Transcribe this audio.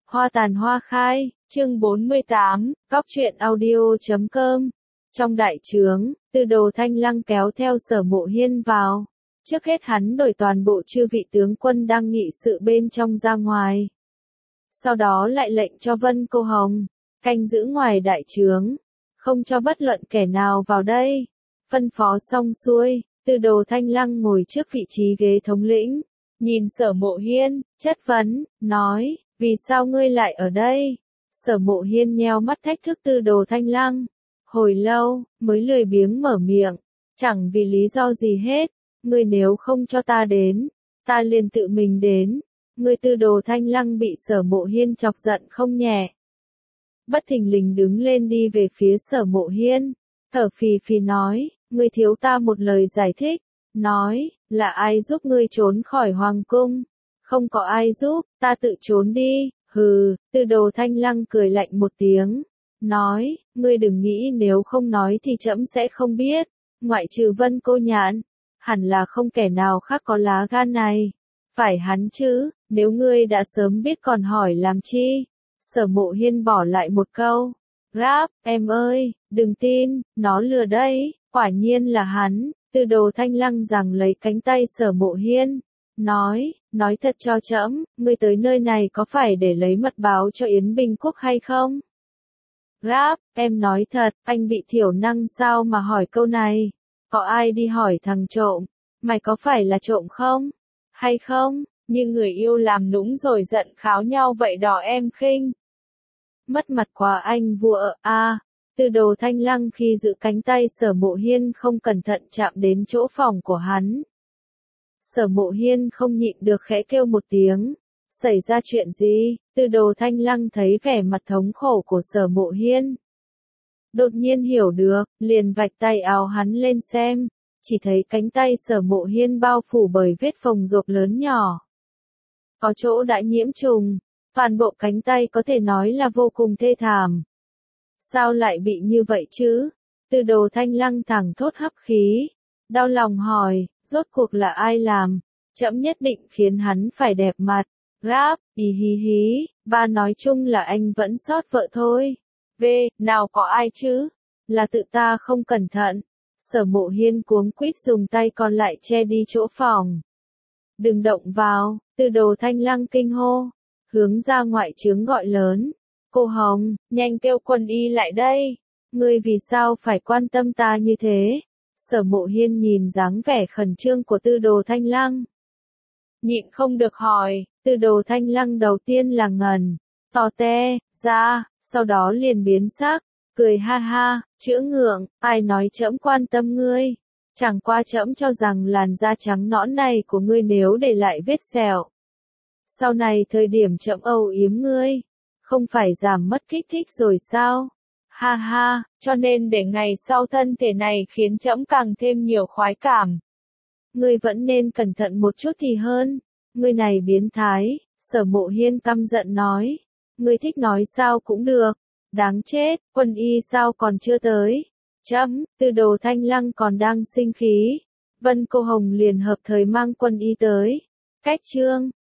Hoa tàn hoa khai, chương 48, Cóc truyện audio.com. Trong đại trướng, Tư Đồ Thanh Lăng kéo theo Sở Mộ Hiên vào. Trước hết hắn đổi toàn bộ chư vị tướng quân đang nghị sự bên trong ra ngoài. Sau đó lại lệnh cho Vân Cô Hồng, canh giữ ngoài đại trướng, không cho bất luận kẻ nào vào đây. Phân phó xong xuôi, Tư Đồ Thanh Lăng ngồi trước vị trí ghế thống lĩnh, nhìn Sở Mộ Hiên, chất vấn, nói, vì sao ngươi lại ở đây? Sở Mộ Hiên nheo mắt thách thức Tư Đồ Thanh Lăng, hồi lâu, mới lười biếng mở miệng, chẳng vì lý do gì hết, ngươi nếu không cho ta đến, ta liền tự mình đến. Ngươi Tư Đồ Thanh Lăng bị Sở Mộ Hiên chọc giận không nhẹ. Bất thình lình đứng lên đi về phía Sở Mộ Hiên, thở phì phì nói, ngươi thiếu ta một lời giải thích, nói, là ai giúp ngươi trốn khỏi hoàng cung? Không có ai giúp, ta tự trốn đi, hừ. Tư Đồ Thanh Lăng cười lạnh một tiếng, nói, ngươi đừng nghĩ nếu không nói thì trẫm sẽ không biết, ngoại trừ Vân Cô Nhạn, hẳn là không kẻ nào khác có lá gan này. Phải hắn chứ, nếu ngươi đã sớm biết còn hỏi làm chi? Sở Mộ Hiên bỏ lại một câu, ráp, em ơi, đừng tin, nó lừa đấy, quả nhiên là hắn. Tư Đồ Thanh Lăng giằng lấy cánh tay Sở Mộ Hiên, nói thật cho trẫm, ngươi tới nơi này có phải để lấy mật báo cho Yến Bình Quốc hay không? Ráp, em nói thật, anh bị thiểu năng sao mà hỏi câu này? Có ai đi hỏi thằng trộm, mày có phải là trộm không? Hay không? Như người yêu làm nũng rồi giận kháo nhau vậy đỏ em khinh. Mất mặt quá anh vua à. Tư Đồ Thanh Lăng khi giữ cánh tay Sở Mộ Hiên không cẩn thận chạm đến chỗ phòng của hắn. Sở Mộ Hiên không nhịn được khẽ kêu một tiếng. Xảy ra chuyện gì? Tư Đồ Thanh Lăng thấy vẻ mặt thống khổ của Sở Mộ Hiên, đột nhiên hiểu được, liền vạch tay áo hắn lên xem, chỉ thấy cánh tay Sở Mộ Hiên bao phủ bởi vết phồng rộp lớn nhỏ. Có chỗ đã nhiễm trùng, toàn bộ cánh tay có thể nói là vô cùng thê thảm. Sao lại bị như vậy chứ? Tư Đồ Thanh Lăng thẳng thốt hấp khí, đau lòng hỏi, rốt cuộc là ai làm? Trẫm nhất định khiến hắn phải đẹp mặt. Ráp, hí hí, ba nói chung là anh vẫn sót vợ thôi. Nào có ai chứ? Là tự ta không cẩn thận. Sở Mộ Hiên cuống quýt dùng tay còn lại che đi chỗ phòng. Đừng động vào. Tư Đồ Thanh Lăng kinh hô, hướng ra ngoại trướng gọi lớn, Cô Hồng, nhanh kêu quân y lại đây. Ngươi vì sao phải quan tâm ta như thế? Sở Mộ Hiên nhìn dáng vẻ khẩn trương của Tư Đồ Thanh Lăng, nhịn không được hỏi. Tư Đồ Thanh Lăng đầu tiên là ngẩn, tò te ra, sau đó liền biến sắc, cười ha ha, chữa ngượng, ai nói trẫm quan tâm ngươi? Chẳng qua trẫm cho rằng làn da trắng nõn này của ngươi nếu để lại vết sẹo, sau này thời điểm trẫm âu yếm ngươi, không phải giảm mất kích thích rồi sao? Ha ha, cho nên để ngày sau thân thể này khiến trẫm càng thêm nhiều khoái cảm. Ngươi vẫn nên cẩn thận một chút thì hơn. Ngươi này biến thái. Sở Mộ Hiên căm giận nói. Ngươi thích nói sao cũng được. Đáng chết, quân y sao còn chưa tới? Tư Đồ Thanh Lăng còn đang sinh khí. Vân Cô Hồng liền hợp thời mang quân y tới. Cách chương